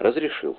разрешил.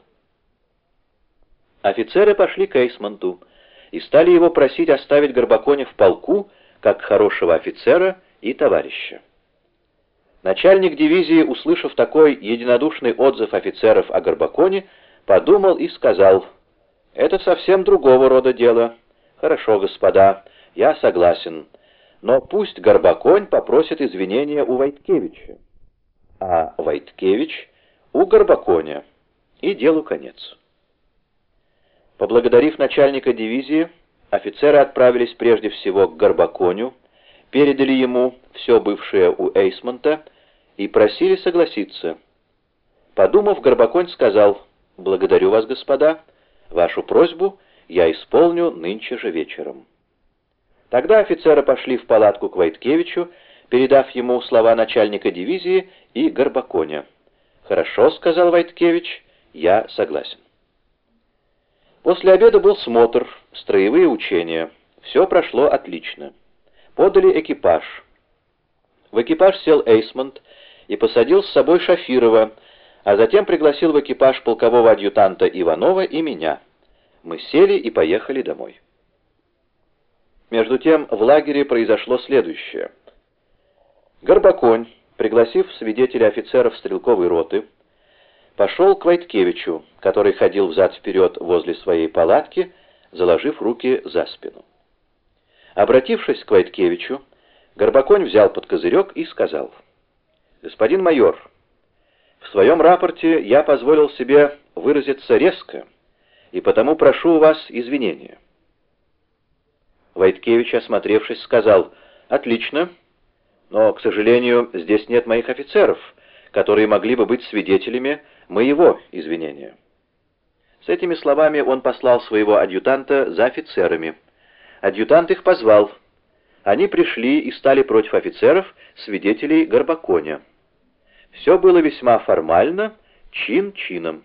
Офицеры пошли к Эйсмонту и стали его просить оставить Горбаконя в полку, как хорошего офицера и товарища. Начальник дивизии, услышав такой единодушный отзыв офицеров о Горбаконе, подумал и сказал: «Это совсем другого рода дело. Хорошо, господа, я согласен, но пусть Горбаконь попросит извинения у Войткевича, а Войткевич у Горбаконя, и делу конец». Поблагодарив начальника дивизии, офицеры отправились прежде всего к Горбаконю, передали ему все бывшее у Эйсмонта и просили согласиться. Подумав, Горбаконь сказал: «Благодарю вас, господа, вашу просьбу я исполню нынче же вечером». Тогда офицеры пошли в палатку к Войткевичу, передав ему слова начальника дивизии и Горбаконя. «Хорошо», — сказал Войткевич, — «я согласен». После обеда был смотр, строевые учения. Все прошло отлично. Подали экипаж. В экипаж сел Эйсмонт и посадил с собой Шафирова, а затем пригласил в экипаж полкового адъютанта Иванова и меня. Мы сели и поехали домой. Между тем в лагере произошло следующее. Горбаконь, пригласив свидетеля офицеров стрелковой роты, пошел к Войткевичу, который ходил взад-вперед возле своей палатки, заложив руки за спину. Обратившись к Войткевичу, Горбаконь взял под козырек и сказал: «Господин майор, в своем рапорте я позволил себе выразиться резко, и потому прошу у вас извинения». Войткевич, осмотревшись, сказал: «Отлично, но, к сожалению, здесь нет моих офицеров, которые могли бы быть свидетелями моего извинения». С этими словами он послал своего адъютанта за офицерами. Адъютант их позвал. Они пришли и стали против офицеров, свидетелей Горбаконя. Все было весьма формально, чин чином.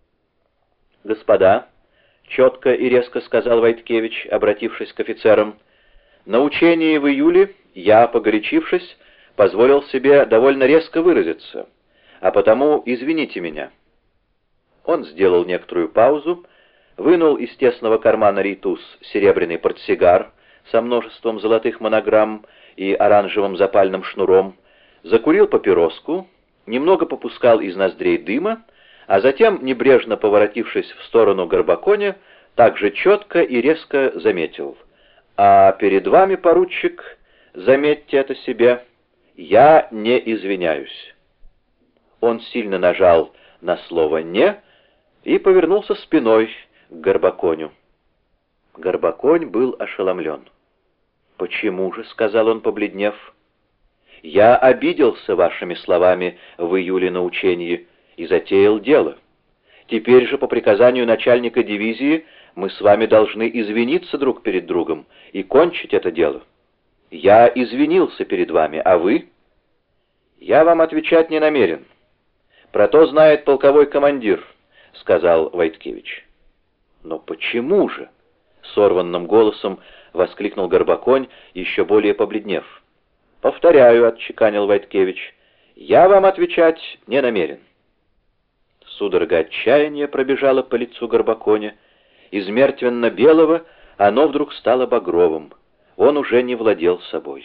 «Господа», — четко и резко сказал Войткевич, обратившись к офицерам, «на учении в июле я, погорячившись, позволил себе довольно резко выразиться, а потому извините меня». Он сделал некоторую паузу, вынул из тесного кармана рейтуз серебряный портсигар со множеством золотых монограмм и оранжевым запальным шнуром, закурил папироску, немного попускал из ноздрей дыма, а затем, небрежно поворотившись в сторону Горбаконя, также четко и резко заметил: «А перед вами, поручик, заметьте это себе, я не извиняюсь». Он сильно нажал на слово «не» и повернулся спиной к Горбаконю. Горбаконь был ошеломлен. «Почему же?» — сказал он, побледнев. «Я обиделся вашими словами в июле на учении и затеял дело. Теперь же, по приказанию начальника дивизии, мы с вами должны извиниться друг перед другом и кончить это дело. Я извинился перед вами, а вы?» «Я вам отвечать не намерен. Про то знает полковой командир», — сказал Войткевич. «Но почему же?» — сорванным голосом воскликнул Горбаконь, еще более побледнев. «Повторяю», — отчеканил Войткевич, — «я вам отвечать не намерен». Судорога отчаяния пробежала по лицу Горбаконя. Из мертвенно-белого оно вдруг стало багровым. Он уже не владел собой.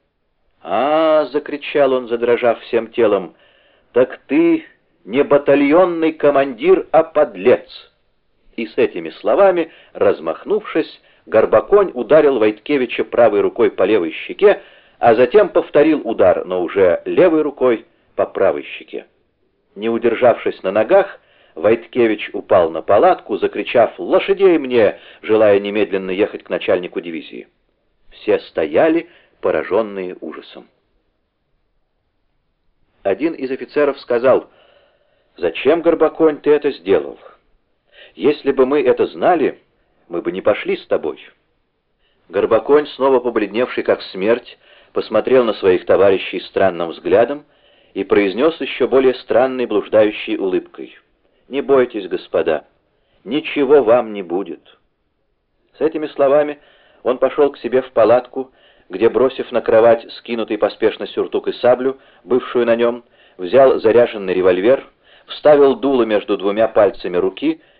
«А, — закричал он, задрожав всем телом, — так ты не батальонный командир, а подлец!» И с этими словами, размахнувшись, Горбаконь ударил Войткевича правой рукой по левой щеке, а затем повторил удар, но уже левой рукой по правой щеке. Не удержавшись на ногах, Войткевич упал на палатку, закричав «Лошадей мне!», желая немедленно ехать к начальнику дивизии. Все стояли, пораженные ужасом. Один из офицеров сказал: «Зачем, Горбаконь, ты это сделал? Если бы мы это знали, мы бы не пошли с тобой». Горбаконь, снова побледневший как смерть, посмотрел на своих товарищей странным взглядом и произнес еще более странной блуждающей улыбкой: «Не бойтесь, господа, ничего вам не будет». С этими словами он пошел к себе в палатку, где, бросив на кровать скинутый поспешно сюртук и саблю, бывшую на нем, взял заряженный револьвер, вставил дуло между двумя пальцами руки